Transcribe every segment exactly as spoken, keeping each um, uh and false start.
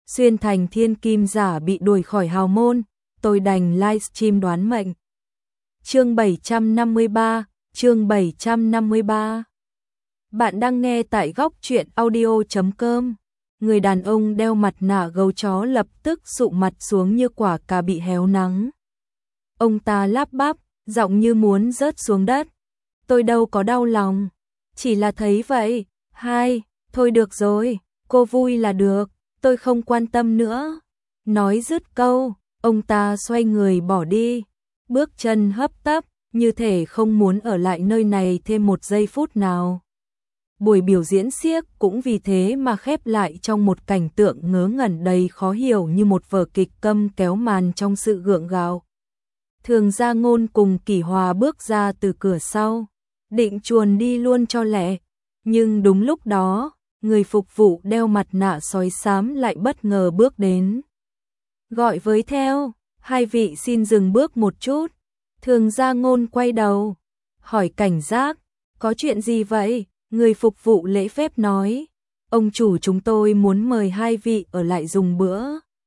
xuyên thành thiên kim giả bị đuổi khỏi hào môn, tôi đành livestream đoán mệnh. Chương bảy trăm năm mươi ba, chương bảy trăm năm mươi ba. Bạn đang nghe tại góc truyện audio chấm com. Người đàn ông đeo mặt nạ gấu chó lập tức sụ mặt xuống như quả cà bị héo nắng. Ông ta lắp bắp, giọng như muốn rớt xuống đất. Tôi đâu có đau lòng, chỉ là thấy vậy. Hai, thôi được rồi, cô vui là được, tôi không quan tâm nữa. Nói dứt câu, ông ta xoay người bỏ đi, bước chân hấp tấp, như thể không muốn ở lại nơi này thêm một giây phút nào. Buổi biểu diễn xiếc cũng vì thế mà khép lại trong một cảnh tượng ngớ ngẩn đầy khó hiểu như một vở kịch câm kéo màn trong sự gượng gạo. Thường Gia Ngôn cùng Kỷ Hòa bước ra từ cửa sau, định chuồn đi luôn cho lẹ, nhưng đúng lúc đó, người phục vụ đeo mặt nạ sói xám lại bất ngờ bước đến. Gọi với theo, hai vị xin dừng bước một chút. Thường Gia Ngôn quay đầu, hỏi cảnh giác, có chuyện gì vậy? Người phục vụ lễ phép nói, ông chủ chúng tôi muốn mời hai vị ở lại dùng bữa.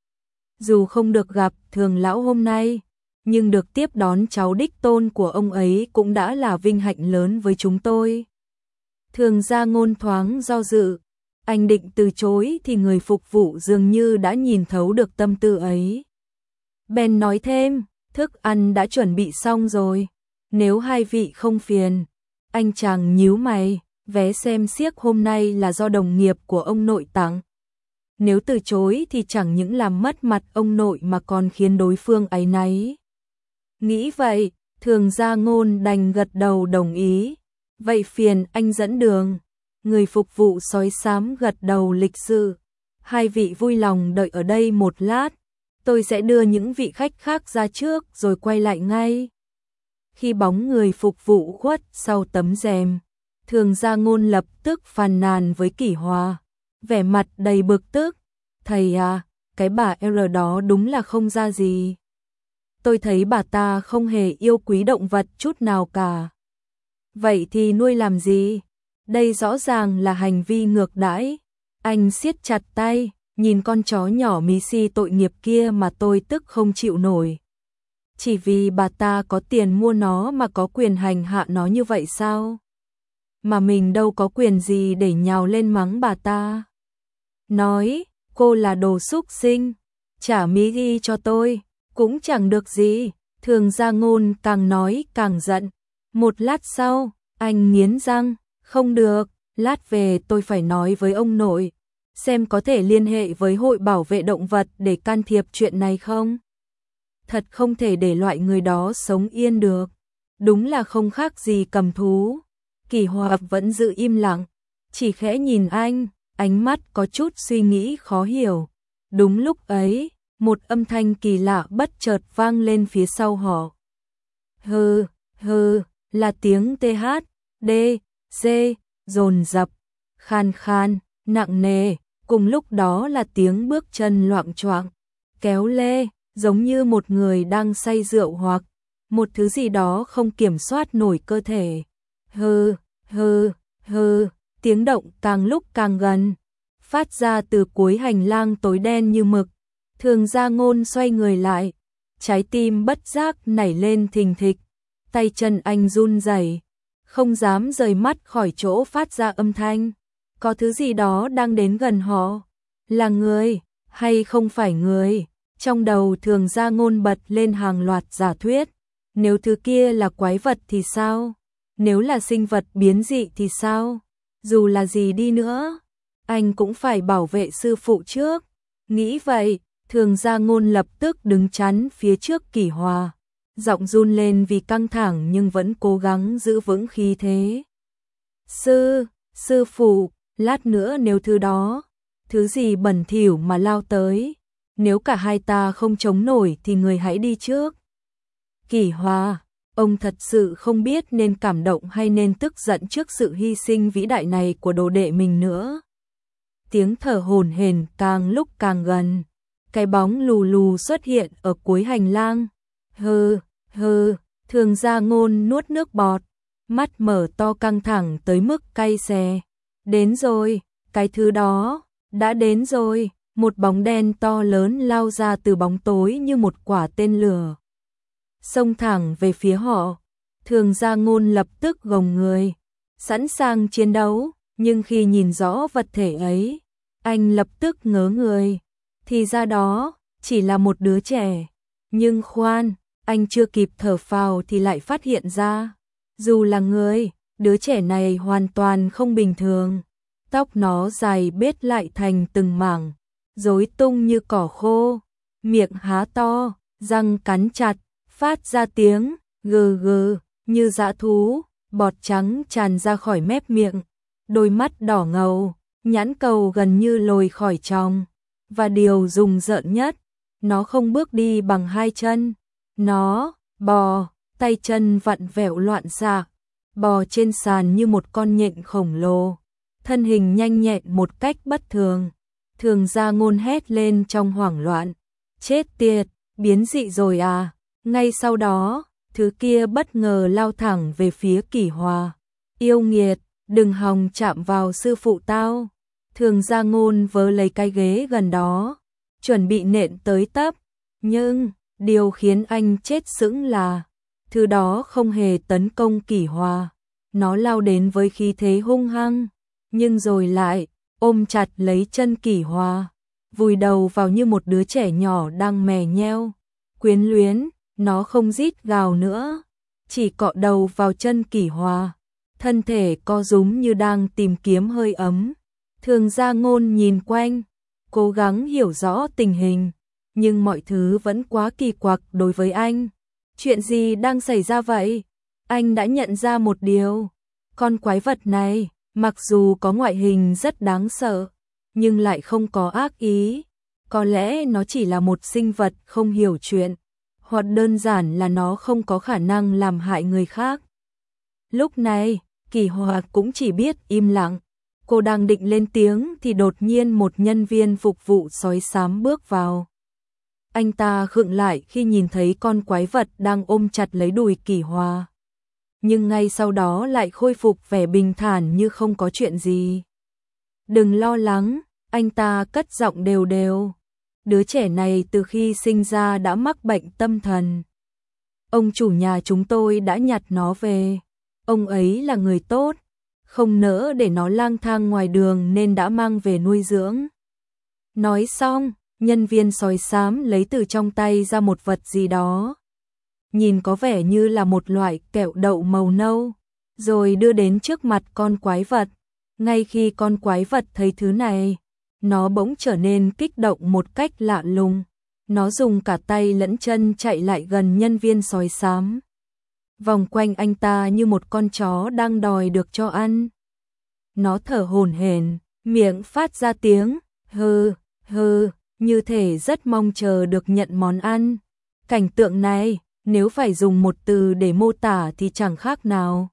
Dù không được gặp Thường lão hôm nay, nhưng được tiếp đón cháu đích tôn của ông ấy cũng đã là vinh hạnh lớn với chúng tôi. Thường Gia Ngôn thoáng do dự, anh định từ chối thì người phục vụ dường như đã nhìn thấu được tâm tư ấy. Bèn nói thêm, thức ăn đã chuẩn bị xong rồi, nếu hai vị không phiền. Anh chàng nhíu mày, vé xem xiếc hôm nay là do đồng nghiệp của ông nội tặng. Nếu từ chối thì chẳng những làm mất mặt ông nội mà còn khiến đối phương áy náy. Nghĩ vậy, Thường Gia Ngôn đành gật đầu đồng ý. Vậy phiền anh dẫn đường. Người phục vụ sói xám gật đầu lịch sự. Hai vị vui lòng đợi ở đây một lát. Tôi sẽ đưa những vị khách khác ra trước rồi quay lại ngay. Khi bóng người phục vụ khuất sau tấm rèm, Thường Gia Ngôn lập tức phàn nàn với Kỷ Hòa, vẻ mặt đầy bực tức. Thầy à, cái bà R đó đúng là không ra gì. Tôi thấy bà ta không hề yêu quý động vật chút nào cả. Vậy thì nuôi làm gì? Đây rõ ràng là hành vi ngược đãi. Anh siết chặt tay, nhìn con chó nhỏ mí si tội nghiệp kia mà tôi tức không chịu nổi. Chỉ vì bà ta có tiền mua nó mà có quyền hành hạ nó như vậy sao? Mà mình đâu có quyền gì để nhào lên mắng bà ta. Nói, cô là đồ súc sinh, trả mí ghi cho tôi, cũng chẳng được gì. Thường Gia Ngôn càng nói càng giận. Một lát sau, anh nghiến răng, không được, lát về tôi phải nói với ông nội, xem có thể liên hệ với hội bảo vệ động vật để can thiệp chuyện này không. Thật không thể để loại người đó sống yên được, đúng là không khác gì cầm thú. Kỷ Hòa vẫn giữ im lặng, chỉ khẽ nhìn anh, ánh mắt có chút suy nghĩ khó hiểu. Đúng lúc ấy, một âm thanh kỳ lạ bất chợt vang lên phía sau họ. Hừ, hừ, là tiếng T H, D, C, dồn dập, khan khan, nặng nề, cùng lúc đó là tiếng bước chân loạng choạng, kéo lê, giống như một người đang say rượu hoặc một thứ gì đó không kiểm soát nổi cơ thể. Hừ, hừ, hừ, tiếng động càng lúc càng gần, phát ra từ cuối hành lang tối đen như mực. Thường Gia Ngôn xoay người lại, trái tim bất giác nảy lên thình thịch, tay chân anh run rẩy, không dám rời mắt khỏi chỗ phát ra âm thanh. Có thứ gì đó đang đến gần họ, là người hay không phải người? Trong đầu Thường Gia Ngôn bật lên hàng loạt giả thuyết. Nếu thứ kia là quái vật thì sao? Nếu là sinh vật biến dị thì sao? Dù là gì đi nữa, anh cũng phải bảo vệ sư phụ trước. Nghĩ vậy, Thường Gia Ngôn lập tức đứng chắn phía trước Kỷ Hòa, giọng run lên vì căng thẳng nhưng vẫn cố gắng giữ vững khí thế. Sư, sư phụ, lát nữa nếu thứ đó, thứ gì bẩn thỉu mà lao tới, nếu cả hai ta không chống nổi thì người hãy đi trước. Kỷ Hòa, ông thật sự không biết nên cảm động hay nên tức giận trước sự hy sinh vĩ đại này của đồ đệ mình nữa. Tiếng thở hổn hển càng lúc càng gần, cái bóng lù lù xuất hiện ở cuối hành lang. Hừ, hừ, Thường Gia Ngôn nuốt nước bọt, mắt mở to căng thẳng tới mức cay xè. Đến rồi, cái thứ đó, đã đến rồi. một bóng đen to lớn lao ra từ bóng tối như một quả tên lửa. Xông thẳng về phía họ, Thường Gia Ngôn lập tức gồng người, sẵn sàng chiến đấu, nhưng khi nhìn rõ vật thể ấy, anh lập tức ngớ người, thì ra đó chỉ là một đứa trẻ. Nhưng khoan, anh chưa kịp thở phào thì lại phát hiện ra, dù là người, đứa trẻ này hoàn toàn không bình thường. Tóc nó dài bết lại thành từng mảng, rối tung như cỏ khô, miệng há to, răng cắn chặt, phát ra tiếng gừ gừ như dã thú, bọt trắng tràn ra khỏi mép miệng, đôi mắt đỏ ngầu, nhãn cầu gần như lồi khỏi tròng, và điều rùng rợn nhất, nó không bước đi bằng hai chân, nó bò, tay chân vặn vẹo loạn xạ, bò trên sàn như một con nhện khổng lồ, thân hình nhanh nhẹn một cách bất thường. Thường Gia Ngôn hét lên trong hoảng loạn, chết tiệt, biến dị rồi à? Ngay sau đó, thứ kia bất ngờ lao thẳng về phía Kỷ Hòa. Yêu nghiệt, đừng hòng chạm vào sư phụ tao. Thường Gia Ngôn vớ lấy cái ghế gần đó, chuẩn bị nện tới tấp, nhưng điều khiến anh chết sững là thứ đó không hề tấn công Kỷ Hòa, nó lao đến với khí thế hung hăng, nhưng rồi lại ôm chặt lấy chân Kỷ Hòa, vùi đầu vào như một đứa trẻ nhỏ đang mè nheo, quyến luyến. Nó không rít gào nữa, chỉ cọ đầu vào chân Kỷ Hòa, thân thể co rúm như đang tìm kiếm hơi ấm. Thường Gia Ngôn nhìn quanh, cố gắng hiểu rõ tình hình, nhưng mọi thứ vẫn quá kỳ quặc đối với anh. Chuyện gì đang xảy ra vậy? Anh đã nhận ra một điều, con quái vật này, mặc dù có ngoại hình rất đáng sợ, nhưng lại không có ác ý. Có lẽ nó chỉ là một sinh vật không hiểu chuyện, hoặc đơn giản là nó không có khả năng làm hại người khác. Lúc này, Kỷ Hòa cũng chỉ biết im lặng. Cô đang định lên tiếng thì đột nhiên một nhân viên phục vụ sói xám bước vào. Anh ta khựng lại khi nhìn thấy con quái vật đang ôm chặt lấy đùi Kỷ Hòa, nhưng ngay sau đó lại khôi phục vẻ bình thản như không có chuyện gì. Đừng lo lắng, anh ta cất giọng đều đều. Đứa trẻ này từ khi sinh ra đã mắc bệnh tâm thần. Ông chủ nhà chúng tôi đã nhặt nó về. Ông ấy là người tốt, không nỡ để nó lang thang ngoài đường nên đã mang về nuôi dưỡng. Nói xong, nhân viên sói xám lấy từ trong tay ra một vật gì đó, nhìn có vẻ như là một loại kẹo đậu màu nâu, rồi đưa đến trước mặt con quái vật. Ngay khi con quái vật thấy thứ này, nó bỗng trở nên kích động một cách lạ lùng. Nó dùng cả tay lẫn chân chạy lại gần nhân viên sói xám, vòng quanh anh ta như một con chó đang đòi được cho ăn. Nó thở hổn hển, miệng phát ra tiếng hừ hừ, như thể rất mong chờ được nhận món ăn. Cảnh tượng này, nếu phải dùng một từ để mô tả thì chẳng khác nào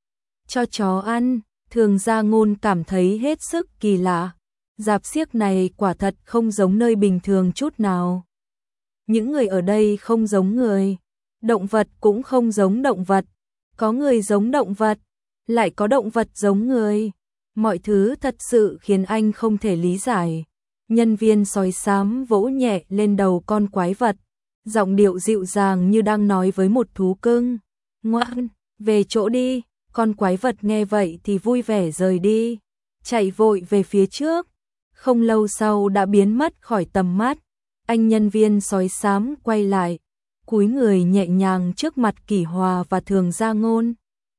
cho chó ăn. Thường Gia Ngôn cảm thấy hết sức kỳ lạ. Rạp xiếc này quả thật không giống nơi bình thường chút nào. Những người ở đây không giống người, động vật cũng không giống động vật, có người giống động vật, lại có động vật giống người. Mọi thứ thật sự khiến anh không thể lý giải. Nhân viên sói xám vỗ nhẹ lên đầu con quái vật, giọng điệu dịu dàng như đang nói với một thú cưng. Ngoan, về chỗ đi. Con quái vật nghe vậy thì vui vẻ rời đi, chạy vội về phía trước. Không lâu sau đã biến mất khỏi tầm mắt. Anh nhân viên sói xám quay lại, cúi người nhẹ nhàng trước mặt Kỷ Hòa và Thường Gia Ngôn.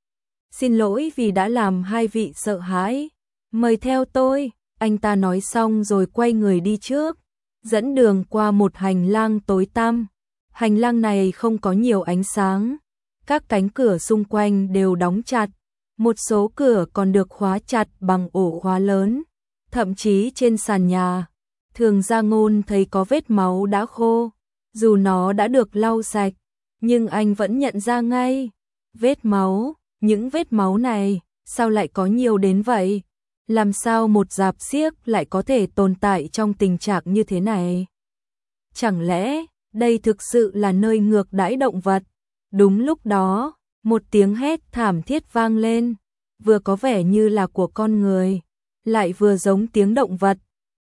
Xin lỗi vì đã làm hai vị sợ hãi. Mời theo tôi. Anh ta nói xong rồi quay người đi trước, dẫn đường qua một hành lang tối tăm. Hành lang này không có nhiều ánh sáng. Các cánh cửa xung quanh đều đóng chặt. Một số cửa còn được khóa chặt bằng ổ khóa lớn. Thậm chí trên sàn nhà, Thường Gia Ngôn thấy có vết máu đã khô. Dù nó đã được lau sạch, nhưng anh vẫn nhận ra ngay. Vết máu, những vết máu này, sao lại có nhiều đến vậy? Làm sao một rạp xiếc lại có thể tồn tại trong tình trạng như thế này? Chẳng lẽ, đây thực sự là nơi ngược đãi động vật? Đúng lúc đó, một tiếng hét thảm thiết vang lên, vừa có vẻ như là của con người, lại vừa giống tiếng động vật.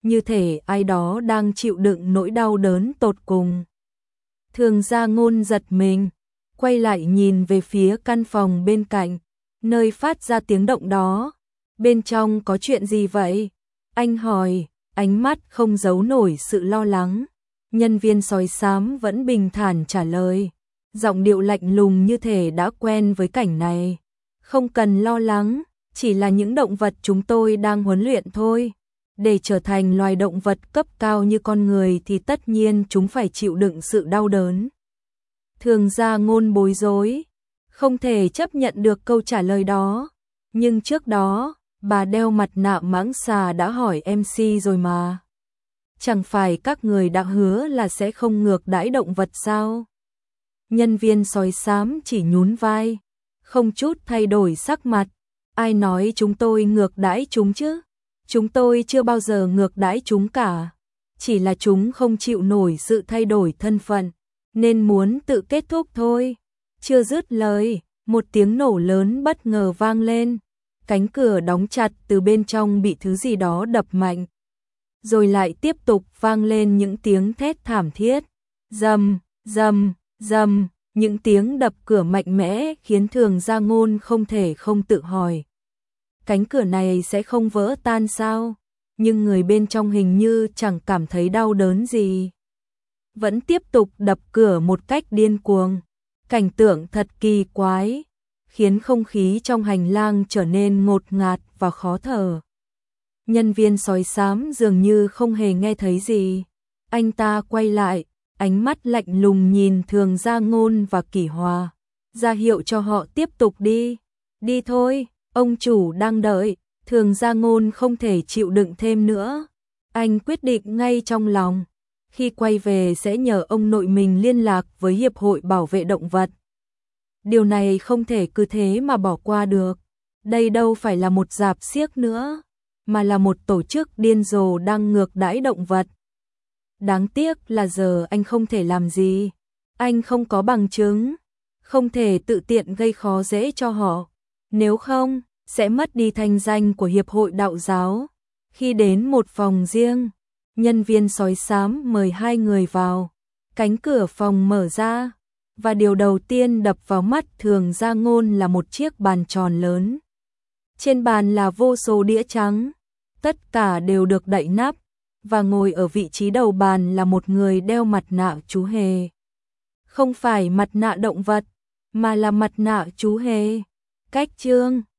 như thể ai đó đang chịu đựng nỗi đau đớn tột cùng. Thường Gia Ngôn giật mình, quay lại nhìn về phía căn phòng bên cạnh, nơi phát ra tiếng động đó. Bên trong có chuyện gì vậy? Anh hỏi, ánh mắt không giấu nổi sự lo lắng. Nhân viên sói xám vẫn bình thản trả lời, giọng điệu lạnh lùng như thể đã quen với cảnh này. Không cần lo lắng, chỉ là những động vật chúng tôi đang huấn luyện thôi. Để trở thành loài động vật cấp cao như con người thì tất nhiên chúng phải chịu đựng sự đau đớn. Thường Gia Ngôn bối rối, không thể chấp nhận được câu trả lời đó. Nhưng trước đó, bà đeo mặt nạ mãng xà đã hỏi em xê rồi mà. Chẳng phải các người đã hứa là sẽ không ngược đãi động vật sao? Nhân viên sói xám chỉ nhún vai, không chút thay đổi sắc mặt. Ai nói chúng tôi ngược đãi chúng chứ? Chúng tôi chưa bao giờ ngược đãi chúng cả. Chỉ là chúng không chịu nổi sự thay đổi thân phận, nên muốn tự kết thúc thôi. Chưa dứt lời, một tiếng nổ lớn bất ngờ vang lên. Cánh cửa đóng chặt từ bên trong bị thứ gì đó đập mạnh. Rồi lại tiếp tục vang lên những tiếng thét thảm thiết. Rầm, rầm, rầm, những tiếng đập cửa mạnh mẽ khiến Thường Gia Ngôn không thể không tự hỏi. Cánh cửa này sẽ không vỡ tan sao? Nhưng người bên trong hình như chẳng cảm thấy đau đớn gì. Vẫn tiếp tục đập cửa một cách điên cuồng. Cảnh tượng thật kỳ quái, khiến không khí trong hành lang trở nên ngột ngạt và khó thở. Nhân viên sói xám dường như không hề nghe thấy gì. Anh ta quay lại, ánh mắt lạnh lùng nhìn Thường Gia Ngôn và Kỷ Hòa, ra hiệu cho họ tiếp tục đi. Đi thôi, ông chủ đang đợi. Thường Gia Ngôn không thể chịu đựng thêm nữa. Anh quyết định ngay trong lòng, khi quay về sẽ nhờ ông nội mình liên lạc với Hiệp hội Bảo vệ Động vật. Điều này không thể cứ thế mà bỏ qua được. Đây đâu phải là một rạp xiếc nữa, mà là một tổ chức điên rồ đang ngược đãi động vật. Đáng tiếc là giờ anh không thể làm gì. Anh không có bằng chứng, không thể tự tiện gây khó dễ cho họ. Nếu không, sẽ mất đi thanh danh của Hiệp hội Đạo giáo. Khi đến một phòng riêng, nhân viên sói xám mời hai người vào. Cánh cửa phòng mở ra, và điều đầu tiên đập vào mắt Thường Gia Ngôn là một chiếc bàn tròn lớn. Trên bàn là vô số đĩa trắng, tất cả đều được đậy nắp, và ngồi ở vị trí đầu bàn là một người đeo mặt nạ chú hề. Không phải mặt nạ động vật, mà là mặt nạ chú hề. Cách chương